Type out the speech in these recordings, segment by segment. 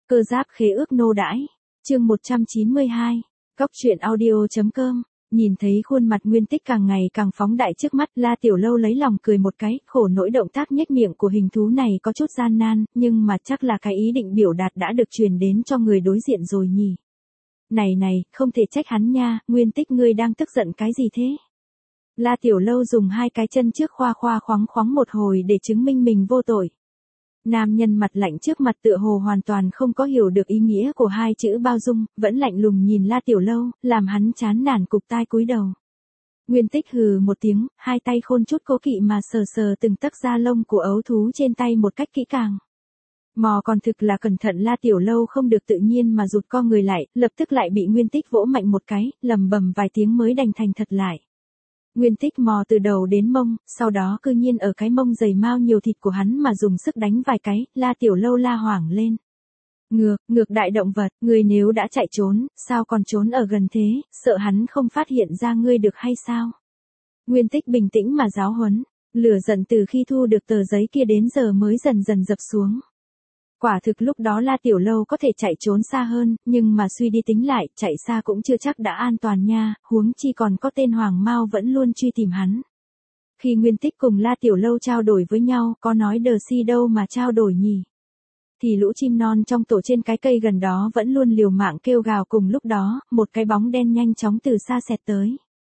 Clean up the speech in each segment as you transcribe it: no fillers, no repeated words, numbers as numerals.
Cơ giáp khế ước nô đãi. Chương 192. Cóc truyện audio.com. Nhìn thấy khuôn mặt Nguyên Tích càng ngày càng phóng đại trước mắt, La Tiểu Lâu lấy lòng cười một cái, khổ nỗi động tác nhếch miệng của hình thú này có chút gian nan, nhưng mà chắc là cái ý định biểu đạt đã được truyền đến cho người đối diện rồi nhỉ. Này, không thể trách hắn nha, Nguyên Tích ngươi đang tức giận cái gì thế? La Tiểu Lâu dùng hai cái chân trước khoa khoáng một hồi để chứng minh mình vô tội. Nam nhân mặt lạnh trước mặt tựa hồ hoàn toàn không có hiểu được ý nghĩa của hai chữ bao dung, vẫn lạnh lùng nhìn La Tiểu Lâu, làm hắn chán nản cụp tai cúi đầu. Nguyên Tích hừ một tiếng, hai tay khôn chút cố kỵ mà sờ từng tấc da lông của ấu thú trên tay một cách kỹ càng. Mò còn thực là cẩn thận, La Tiểu Lâu không được tự nhiên mà rụt co người lại, lập tức lại bị Nguyên Tích vỗ mạnh một cái, lầm bầm vài tiếng mới đành thành thật lại. Nguyên Tích mò từ đầu đến mông, sau đó cư nhiên ở cái mông dày mao nhiều thịt của hắn mà dùng sức đánh vài cái, La Tiểu Lâu la hoảng lên. Ngược đại động vật, ngươi nếu đã chạy trốn, sao còn trốn ở gần thế, sợ hắn không phát hiện ra ngươi được hay sao? Nguyên Tích bình tĩnh mà giáo huấn, lửa giận từ khi thu được tờ giấy kia đến giờ mới dần dần dập xuống. Quả thực lúc đó La Tiểu Lâu có thể chạy trốn xa hơn, nhưng mà suy đi tính lại, chạy xa cũng chưa chắc đã an toàn nha, huống chi còn có tên Hoàng Mao vẫn luôn truy tìm hắn. Khi Nguyên Tích cùng La Tiểu Lâu trao đổi với nhau, có nói đờ si đâu mà trao đổi nhỉ? Thì lũ chim non trong tổ trên cái cây gần đó vẫn luôn liều mạng kêu gào, cùng lúc đó, một cái bóng đen nhanh chóng từ xa xẹt tới.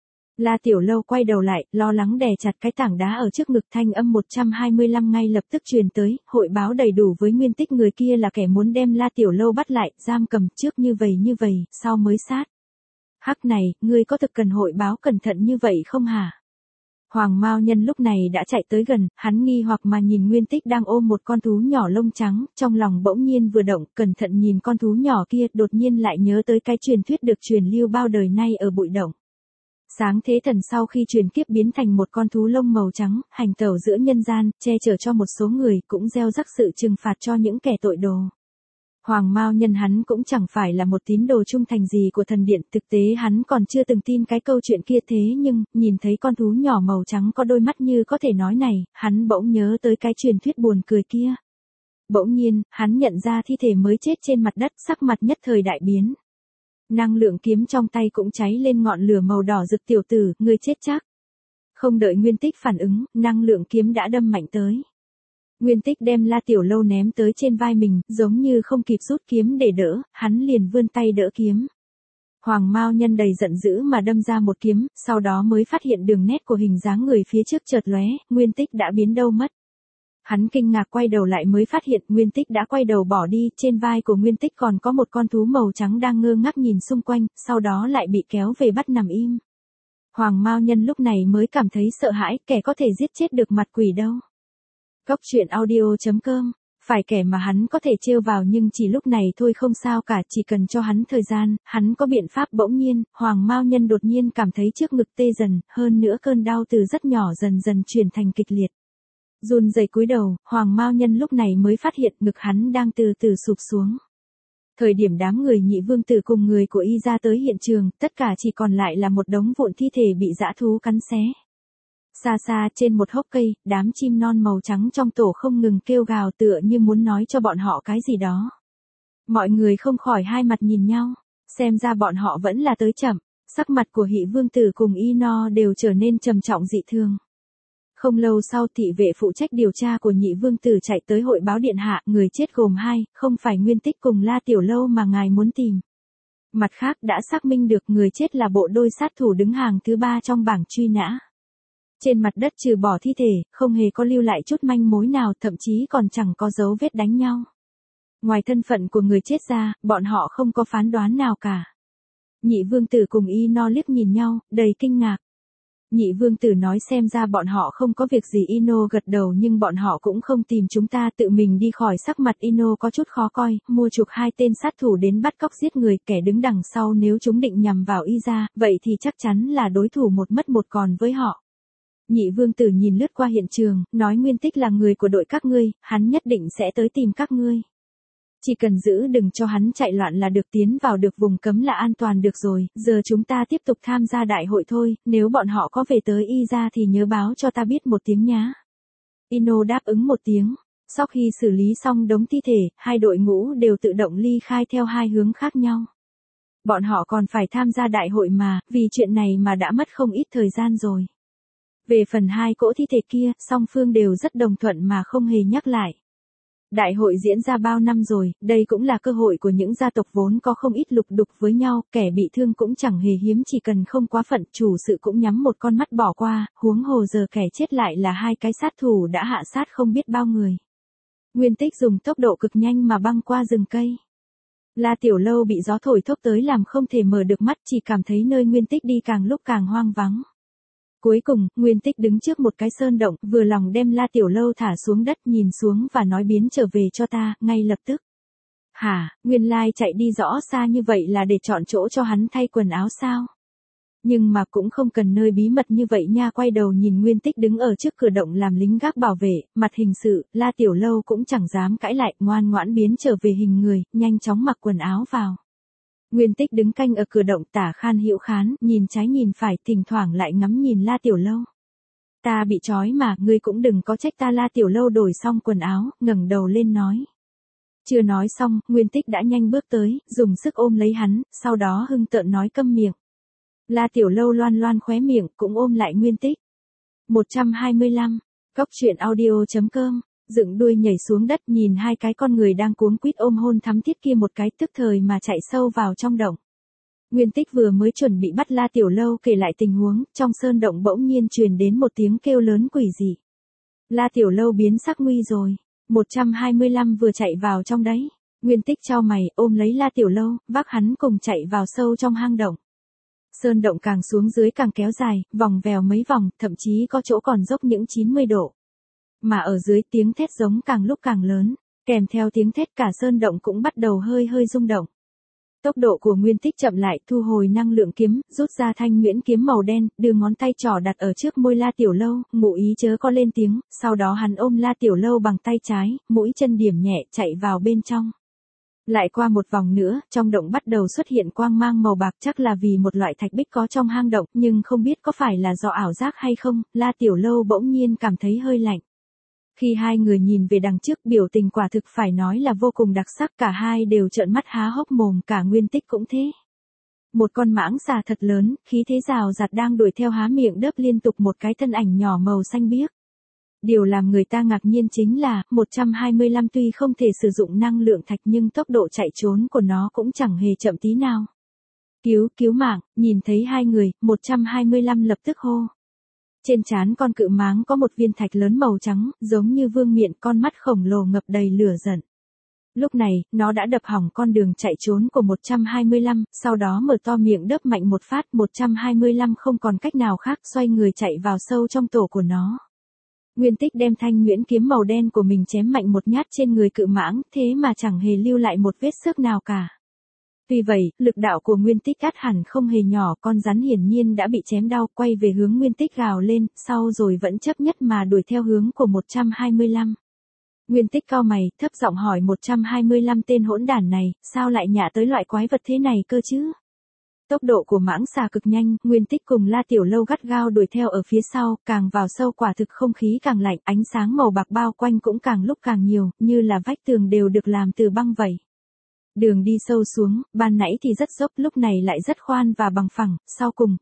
La Tiểu Lâu quay đầu lại, lo lắng đè chặt cái tảng đá ở trước ngực, thanh âm 125 ngay lập tức truyền tới, hội báo đầy đủ với Nguyên Tích người kia là kẻ muốn đem La Tiểu Lâu bắt lại, giam cầm trước như vậy, sau mới sát. Hắc này, ngươi có thực cần hội báo cẩn thận như vậy không hả? Hoàng Mao Nhân lúc này đã chạy tới gần, hắn nghi hoặc mà nhìn Nguyên Tích đang ôm một con thú nhỏ lông trắng, trong lòng bỗng nhiên vừa động, cẩn thận nhìn con thú nhỏ kia, đột nhiên lại nhớ tới cái truyền thuyết được truyền lưu bao đời nay ở bụi động. Sáng thế thần sau khi truyền kiếp biến thành một con thú lông màu trắng, hành tẩu giữa nhân gian, che chở cho một số người, cũng gieo rắc sự trừng phạt cho những kẻ tội đồ. Hoàng Mao Nhân hắn cũng chẳng phải là một tín đồ trung thành gì của thần điện, thực tế hắn còn chưa từng tin cái câu chuyện kia, thế nhưng, nhìn thấy con thú nhỏ màu trắng có đôi mắt như có thể nói này, hắn bỗng nhớ tới cái truyền thuyết buồn cười kia. Bỗng nhiên, hắn nhận ra thi thể mới chết trên mặt đất, sắc mặt nhất thời đại biến. Năng lượng kiếm trong tay cũng cháy lên ngọn lửa màu đỏ rực. Tiểu tử, ngươi chết chắc. Không đợi Nguyên Tích phản ứng, năng lượng kiếm đã đâm mạnh tới. Nguyên Tích đem La Tiểu Lâu ném tới trên vai mình, giống như không kịp rút kiếm để đỡ, hắn liền vươn tay đỡ kiếm. Hoàng Mao Nhân đầy giận dữ mà đâm ra một kiếm, sau đó mới phát hiện đường nét của hình dáng người phía trước chợt lóe, Nguyên Tích đã biến đâu mất. Hắn kinh ngạc quay đầu lại mới phát hiện Nguyên Tích đã quay đầu bỏ đi, trên vai của Nguyên Tích còn có một con thú màu trắng đang ngơ ngác nhìn xung quanh, sau đó lại bị kéo về bắt nằm im. Hoàng Mao Nhân lúc này mới cảm thấy sợ hãi, kẻ có thể giết chết được mặt quỷ đâu. Cóc truyện audio.com, phải kẻ mà hắn có thể trêu vào, nhưng chỉ lúc này thôi không sao cả, chỉ cần cho hắn thời gian, hắn có biện pháp. Bỗng nhiên, Hoàng Mao Nhân đột nhiên cảm thấy trước ngực tê dần, hơn nữa cơn đau từ rất nhỏ dần dần chuyển thành kịch liệt. Run rẩy cúi đầu, Hoàng Mao Nhân lúc này mới phát hiện ngực hắn đang từ từ sụp xuống. Thời điểm đám người Nhị Vương Tử cùng người của Y ra tới hiện trường, tất cả chỉ còn lại là một đống vụn thi thể bị dã thú cắn xé. Xa trên một hốc cây, đám chim non màu trắng trong tổ không ngừng kêu gào, tựa như muốn nói cho bọn họ cái gì đó. Mọi người không khỏi hai mặt nhìn nhau, xem ra bọn họ vẫn là tới chậm. Sắc mặt của Nhị Vương Tử cùng Y No đều trở nên trầm trọng dị thường. Không lâu sau, thị vệ phụ trách điều tra của Nhị Vương Tử chạy tới hội báo điện hạ, người chết gồm hai, không phải Nguyên Tích cùng La Tiểu Lâu mà ngài muốn tìm. Mặt khác đã xác minh được người chết là bộ đôi sát thủ đứng hàng thứ 3 trong bảng truy nã. Trên mặt đất trừ bỏ thi thể, không hề có lưu lại chút manh mối nào, thậm chí còn chẳng có dấu vết đánh nhau. Ngoài thân phận của người chết ra, bọn họ không có phán đoán nào cả. Nhị Vương Tử cùng Y No liếc nhìn nhau, đầy kinh ngạc. Nhị Vương Tử nói xem ra bọn họ không có việc gì. Ino gật đầu, nhưng bọn họ cũng không tìm chúng ta, tự mình đi khỏi. Sắc mặt Ino có chút khó coi, mua chuộc hai tên sát thủ đến bắt cóc giết người, kẻ đứng đằng sau nếu chúng định nhằm vào Y ra, vậy thì chắc chắn là đối thủ một mất một còn với họ. Nhị Vương Tử nhìn lướt qua hiện trường, nói Nguyên Tích là người của đội các ngươi, hắn nhất định sẽ tới tìm các ngươi. Chỉ cần giữ đừng cho hắn chạy loạn là được, tiến vào được vùng cấm là an toàn được rồi, giờ chúng ta tiếp tục tham gia đại hội thôi, nếu bọn họ có về tới Y ra thì nhớ báo cho ta biết một tiếng nhá. Ino đáp ứng một tiếng. Sau khi xử lý xong đống thi thể, hai đội ngũ đều tự động ly khai theo hai hướng khác nhau. Bọn họ còn phải tham gia đại hội mà, vì chuyện này mà đã mất không ít thời gian rồi. Về phần hai cỗ thi thể kia, song phương đều rất đồng thuận mà không hề nhắc lại. Đại hội diễn ra bao năm rồi, đây cũng là cơ hội của những gia tộc vốn có không ít lục đục với nhau, kẻ bị thương cũng chẳng hề hiếm, chỉ cần không quá phận, chủ sự cũng nhắm một con mắt bỏ qua, huống hồ giờ kẻ chết lại là hai cái sát thủ đã hạ sát không biết bao người. Nguyên Tích dùng tốc độ cực nhanh mà băng qua rừng cây. La Tiểu Lâu bị gió thổi thốc tới làm không thể mở được mắt, chỉ cảm thấy nơi Nguyên Tích đi càng lúc càng hoang vắng. Cuối cùng, Nguyên Tích đứng trước một cái sơn động, vừa lòng đem La Tiểu Lâu thả xuống đất, nhìn xuống và nói biến trở về cho ta, ngay lập tức. Hả, nguyên lai chạy đi rõ xa như vậy là để chọn chỗ cho hắn thay quần áo sao? Nhưng mà cũng không cần nơi bí mật như vậy nha. Quay đầu nhìn Nguyên Tích đứng ở trước cửa động làm lính gác bảo vệ, mặt hình sự, La Tiểu Lâu cũng chẳng dám cãi lại, ngoan ngoãn biến trở về hình người, nhanh chóng mặc quần áo vào. Nguyên Tích đứng canh ở cửa động, tả khan hữu khán, nhìn trái nhìn phải, thỉnh thoảng lại ngắm nhìn La Tiểu Lâu. Ta bị trói mà, ngươi cũng đừng có trách ta. La Tiểu Lâu đổi xong quần áo, ngẩng đầu lên nói. Chưa nói xong, Nguyên Tích đã nhanh bước tới, dùng sức ôm lấy hắn, sau đó hưng tợn nói câm miệng. La Tiểu Lâu loan loan khóe miệng, cũng ôm lại Nguyên Tích. 125. Cốc truyện audio.com. Dựng đuôi nhảy xuống đất, nhìn hai cái con người đang cuống quýt ôm hôn thắm thiết kia một cái, tức thời mà chạy sâu vào trong động. Nguyên Tích vừa mới chuẩn bị bắt La Tiểu Lâu kể lại tình huống, trong sơn động bỗng nhiên truyền đến một tiếng kêu lớn quỷ dị. La Tiểu Lâu biến sắc nguy rồi. 125 vừa chạy vào trong đấy. Nguyên Tích chau mày, ôm lấy La Tiểu Lâu, vác hắn cùng chạy vào sâu trong hang động. Sơn động càng xuống dưới càng kéo dài, vòng vèo mấy vòng, thậm chí có chỗ còn dốc những 90 độ. Mà ở dưới tiếng thét giống càng lúc càng lớn, kèm theo tiếng thét cả sơn động cũng bắt đầu hơi hơi rung động. Tốc độ của Nguyên Tích chậm lại, thu hồi năng lượng kiếm, rút ra thanh nhuyễn kiếm màu đen, đưa ngón tay trỏ đặt ở trước môi La Tiểu Lâu, ngụ ý chớ có lên tiếng, sau đó hắn ôm La Tiểu Lâu bằng tay trái, mũi chân điểm nhẹ, chạy vào bên trong. Lại qua một vòng nữa, trong động bắt đầu xuất hiện quang mang màu bạc, chắc là vì một loại thạch bích có trong hang động, nhưng không biết có phải là do ảo giác hay không, La Tiểu Lâu bỗng nhiên cảm thấy hơi lạnh. Khi hai người nhìn về đằng trước, biểu tình quả thực phải nói là vô cùng đặc sắc, cả hai đều trợn mắt há hốc mồm, cả Nguyên Tích cũng thế. Một con mãng xà thật lớn, khí thế rào rạt đang đuổi theo, há miệng đớp liên tục một cái thân ảnh nhỏ màu xanh biếc. Điều làm người ta ngạc nhiên chính là, 125 tuy không thể sử dụng năng lượng thạch nhưng tốc độ chạy trốn của nó cũng chẳng hề chậm tí nào. Cứu mạng, nhìn thấy hai người, 125 lập tức hô. Trên trán con cự máng có một viên thạch lớn màu trắng, giống như vương miện, con mắt khổng lồ ngập đầy lửa giận. Lúc này, nó đã đập hỏng con đường chạy trốn của 125, sau đó mở to miệng đớp mạnh một phát, 125 không còn cách nào khác, xoay người chạy vào sâu trong tổ của nó. Nguyên Tích đem thanh nhuyễn kiếm màu đen của mình chém mạnh một nhát trên người cự mãng, thế mà chẳng hề lưu lại một vết xước nào cả. Tuy vậy, lực đạo của Nguyên Tích ắt hẳn không hề nhỏ, con rắn hiển nhiên đã bị chém đau, quay về hướng Nguyên Tích gào lên, sau rồi vẫn chấp nhất mà đuổi theo hướng của 125. Nguyên Tích cau mày, thấp giọng hỏi 125 tên hỗn đản này, sao lại nhả tới loại quái vật thế này cơ chứ? Tốc độ của mãng xà cực nhanh, Nguyên Tích cùng La Tiểu Lâu gắt gao đuổi theo ở phía sau, càng vào sâu quả thực không khí càng lạnh, ánh sáng màu bạc bao quanh cũng càng lúc càng nhiều, như là vách tường đều được làm từ băng vậy. Đường đi sâu xuống, ban nãy thì rất dốc, lúc này lại rất khoan và bằng phẳng, sau cùng,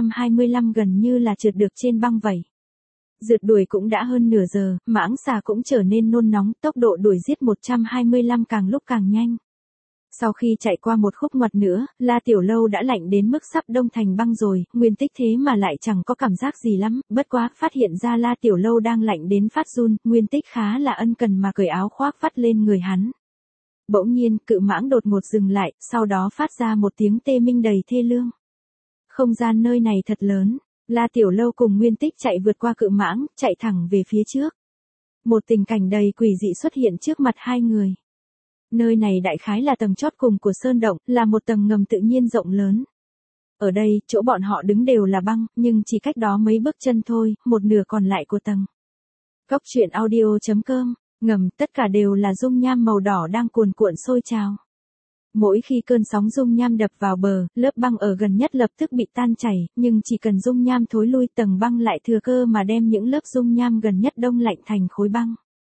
125 gần như là trượt được trên băng vậy. Rượt đuổi cũng đã hơn nửa giờ, mãng xà cũng trở nên nôn nóng, tốc độ đuổi giết 125 càng lúc càng nhanh. Sau khi chạy qua một khúc ngoặt nữa, La Tiểu Lâu đã lạnh đến mức sắp đông thành băng rồi, Nguyên Tích thế mà lại chẳng có cảm giác gì lắm, bất quá phát hiện ra La Tiểu Lâu đang lạnh đến phát run, Nguyên Tích khá là ân cần mà cởi áo khoác vắt lên người hắn. Bỗng nhiên, cự mãng đột ngột dừng lại, sau đó phát ra một tiếng tê minh đầy thê lương. Không gian nơi này thật lớn, La Tiểu Lâu cùng Nguyên Tích chạy vượt qua cự mãng, chạy thẳng về phía trước. Một tình cảnh đầy quỷ dị xuất hiện trước mặt hai người. Nơi này đại khái là tầng chót cùng của sơn động, là một tầng ngầm tự nhiên rộng lớn. Ở đây, chỗ bọn họ đứng đều là băng, nhưng chỉ cách đó mấy bước chân thôi, một nửa còn lại của tầng. Cốc truyện audio.com. Ngầm, tất cả đều là dung nham màu đỏ đang cuồn cuộn sôi trào. Mỗi khi cơn sóng dung nham đập vào bờ, lớp băng ở gần nhất lập tức bị tan chảy, nhưng chỉ cần dung nham thối lui, tầng băng lại thừa cơ mà đem những lớp dung nham gần nhất đông lạnh thành khối băng.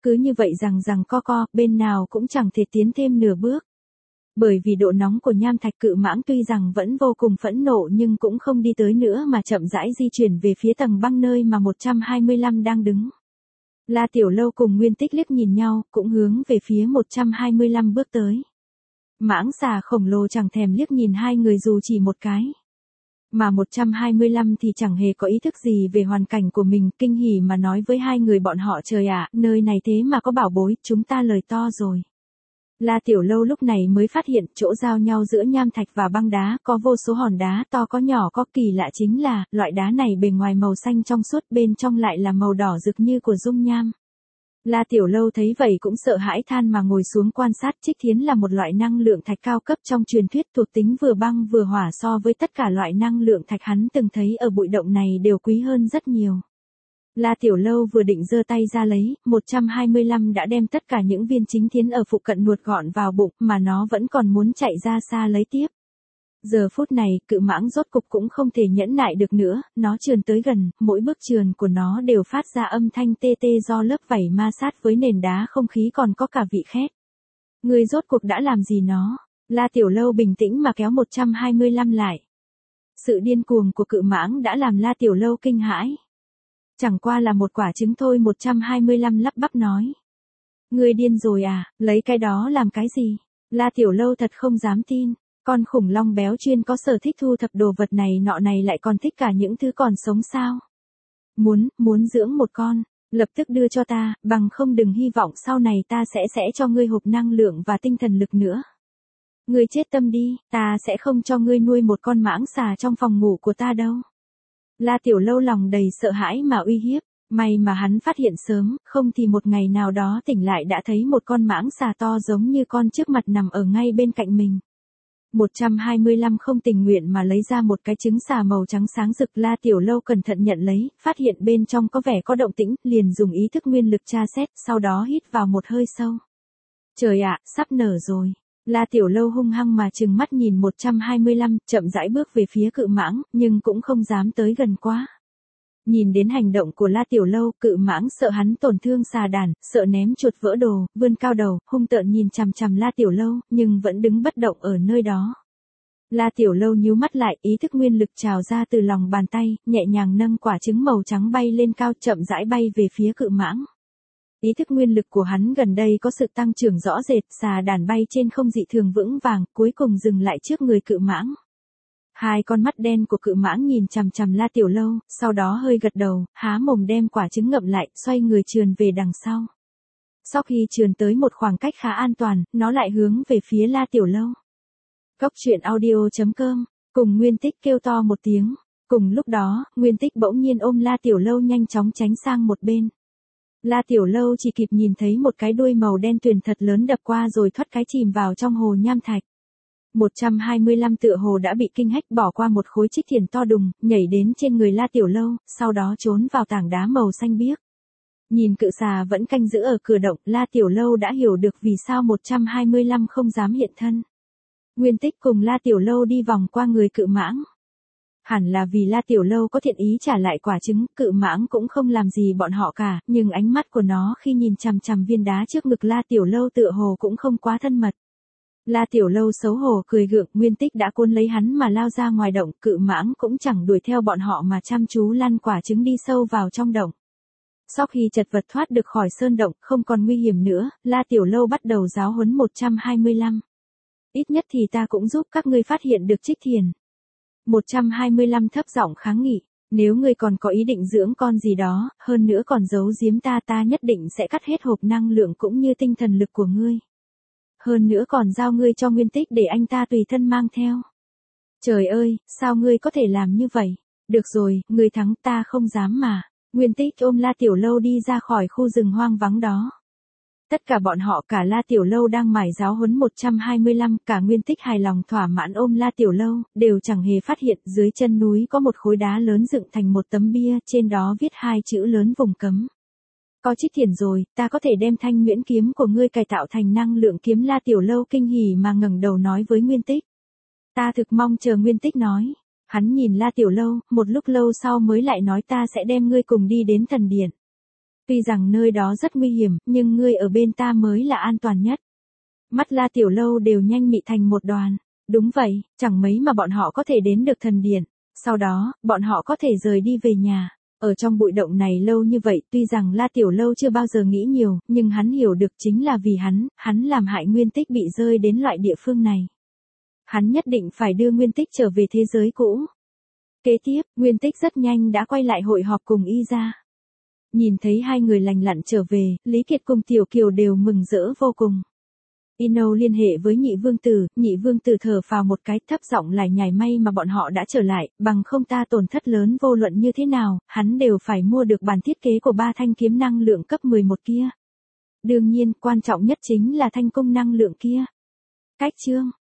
cứ như vậy rằng co, bên nào cũng chẳng thể tiến thêm nửa bước. Bởi vì độ nóng của nham thạch, Cự Mãng tuy rằng vẫn vô cùng phẫn nộ nhưng cũng không đi tới nữa mà chậm rãi di chuyển về phía tầng băng nơi mà 125 đang đứng. La Tiểu Lâu cùng Nguyên Tích liếc nhìn nhau, cũng hướng về phía 125 bước tới. Mãng xà khổng lồ chẳng thèm liếc nhìn hai người dù chỉ một cái. Mà 125 thì chẳng hề có ý thức gì về hoàn cảnh của mình, kinh hỉ mà nói với hai người bọn họ: trời ạ, nơi này thế mà có bảo bối, chúng ta lời to rồi. La Tiểu Lâu lúc này mới phát hiện chỗ giao nhau giữa nham thạch và băng đá có vô số hòn đá to có nhỏ, có kỳ lạ chính là loại đá này bề ngoài màu xanh trong suốt, bên trong lại là màu đỏ rực như của dung nham. La Tiểu Lâu thấy vậy cũng sợ hãi than mà ngồi xuống quan sát. Trích Thiến là một loại năng lượng thạch cao cấp trong truyền thuyết, thuộc tính vừa băng vừa hỏa, so với tất cả loại năng lượng thạch hắn từng thấy ở bụi động này đều quý hơn rất nhiều. La Tiểu Lâu vừa định giơ tay ra lấy, 125 đã đem tất cả những viên chính thiến ở phụ cận nuốt gọn vào bụng, mà nó vẫn còn muốn chạy ra xa lấy tiếp. Giờ phút này, Cự Mãng rốt cục cũng không thể nhẫn nại được nữa, nó trườn tới gần, mỗi bước trườn của nó đều phát ra âm thanh tê tê do lớp vảy ma sát với nền đá, không khí còn có cả vị khét. Ngươi rốt cuộc đã làm gì nó? La Tiểu Lâu bình tĩnh mà kéo 125 lại. Sự điên cuồng của Cự Mãng đã làm La Tiểu Lâu kinh hãi. Chẳng qua là một quả trứng thôi, 125 lắp bắp nói. Ngươi điên rồi à, lấy cái đó làm cái gì? La Tiểu Lâu thật không dám tin. Con khủng long béo chuyên có sở thích thu thập đồ vật này nọ này lại còn thích cả những thứ còn sống sao? Muốn dưỡng một con, lập tức đưa cho ta, bằng không đừng hy vọng sau này ta sẽ cho ngươi hộp năng lượng và tinh thần lực nữa. Ngươi chết tâm đi, ta sẽ không cho ngươi nuôi một con mãng xà trong phòng ngủ của ta đâu. La Tiểu Lâu lòng đầy sợ hãi mà uy hiếp, may mà hắn phát hiện sớm, không thì một ngày nào đó tỉnh lại đã thấy một con mãng xà to giống như con trước mặt nằm ở ngay bên cạnh mình. 125 không tình nguyện mà lấy ra một cái trứng xà màu trắng sáng rực. La Tiểu Lâu cẩn thận nhận lấy, phát hiện bên trong có vẻ có động tĩnh, liền dùng ý thức nguyên lực tra xét, sau đó hít vào một hơi sâu. Trời ạ, sắp nở rồi. La Tiểu Lâu hung hăng mà trừng mắt nhìn 125, chậm rãi bước về phía Cự Mãng, nhưng cũng không dám tới gần quá. Nhìn đến hành động của La Tiểu Lâu, Cự Mãng sợ hắn tổn thương xà đàn, sợ ném chuột vỡ đồ, vươn cao đầu, hung tợn nhìn chằm chằm La Tiểu Lâu, nhưng vẫn đứng bất động ở nơi đó. La Tiểu Lâu nhíu mắt lại, ý thức nguyên lực trào ra từ lòng bàn tay, nhẹ nhàng nâng quả trứng màu trắng bay lên cao, chậm rãi bay về phía Cự Mãng. Ý thức nguyên lực của hắn gần đây có sự tăng trưởng rõ rệt, xà đàn bay trên không dị thường vững vàng, cuối cùng dừng lại trước người Cự Mãng. Hai con mắt đen của Cự Mãng nhìn chằm chằm La Tiểu Lâu, sau đó hơi gật đầu, há mồm đem quả trứng ngậm lại, xoay người trườn về đằng sau. Sau khi trườn tới một khoảng cách khá an toàn, nó lại hướng về phía La Tiểu Lâu. Cốc truyện audio.com, cùng Nguyên Tích kêu to một tiếng. Cùng lúc đó, Nguyên Tích bỗng nhiên ôm La Tiểu Lâu nhanh chóng tránh sang một bên. La Tiểu Lâu chỉ kịp nhìn thấy một cái đuôi màu đen tuyền thật lớn đập qua rồi thoát cái chìm vào trong hồ nham thạch. 125 tựa hồ đã bị kinh hách, bỏ qua một khối trích thiền to đùng, nhảy đến trên người La Tiểu Lâu, sau đó trốn vào tảng đá màu xanh biếc. Nhìn cự xà vẫn canh giữ ở cửa động, La Tiểu Lâu đã hiểu được vì sao 125 không dám hiện thân. Nguyên Tích cùng La Tiểu Lâu đi vòng qua người Cự Mãng. Hẳn là vì La Tiểu Lâu có thiện ý trả lại quả trứng, Cự Mãng cũng không làm gì bọn họ cả, nhưng ánh mắt của nó khi nhìn chằm chằm viên đá trước ngực La Tiểu Lâu tựa hồ cũng không quá thân mật. La Tiểu Lâu xấu hổ cười gượng, Nguyên Tích đã cuốn lấy hắn mà lao ra ngoài động, Cự Mãng cũng chẳng đuổi theo bọn họ mà chăm chú lăn quả trứng đi sâu vào trong động. Sau khi chật vật thoát được khỏi sơn động, không còn nguy hiểm nữa, La Tiểu Lâu bắt đầu giáo huấn 125. Ít nhất thì ta cũng giúp các ngươi phát hiện được trích thiền. 125 thấp giọng kháng nghị, nếu ngươi còn có ý định dưỡng con gì đó, hơn nữa còn giấu giếm ta nhất định sẽ cắt hết hộp năng lượng cũng như tinh thần lực của ngươi. Hơn nữa còn giao ngươi cho Nguyên Tích để anh ta tùy thân mang theo. Trời ơi, sao ngươi có thể làm như vậy? Được rồi, ngươi thắng, ta không dám mà. Nguyên Tích ôm La Tiểu Lâu đi ra khỏi khu rừng hoang vắng đó. Tất cả bọn họ, cả La Tiểu Lâu đang mải giáo huấn 125, cả Nguyên Tích hài lòng thỏa mãn ôm La Tiểu Lâu, đều chẳng hề phát hiện dưới chân núi có một khối đá lớn dựng thành một tấm bia, trên đó viết hai chữ lớn vùng cấm. Có trích thiền rồi, ta có thể đem thanh nguyễn kiếm của ngươi cải tạo thành năng lượng kiếm. La Tiểu Lâu kinh hỉ mà ngẩng đầu nói với Nguyên Tích. Ta thực mong chờ. Nguyên Tích nói. Hắn nhìn La Tiểu Lâu, một lúc lâu sau mới lại nói ta sẽ đem ngươi cùng đi đến thần điện. Tuy rằng nơi đó rất nguy hiểm, nhưng ngươi ở bên ta mới là an toàn nhất. Mắt La Tiểu Lâu đều nhanh mị thành một đoàn. Đúng vậy, chẳng mấy mà bọn họ có thể đến được thần điện. Sau đó, bọn họ có thể rời đi về nhà. Ở trong bụi động này lâu như vậy, tuy rằng La Tiểu Lâu chưa bao giờ nghĩ nhiều, nhưng hắn hiểu được chính là vì hắn làm hại Nguyên Tích bị rơi đến loại địa phương này. Hắn nhất định phải đưa Nguyên Tích trở về thế giới cũ. Kế tiếp, Nguyên Tích rất nhanh đã quay lại hội họp cùng Y Gia. Nhìn thấy hai người lành lặn trở về, Lý Kiệt cùng Tiểu Kiều đều mừng rỡ vô cùng. Ino liên hệ với nhị vương tử thở phào một cái, thấp giọng lải nhải, may mà bọn họ đã trở lại, bằng không ta tổn thất lớn vô luận như thế nào, hắn đều phải mua được bản thiết kế của 3 thanh kiếm năng lượng cấp 11 kia. Đương nhiên, quan trọng nhất chính là thanh cung năng lượng kia. Cách chương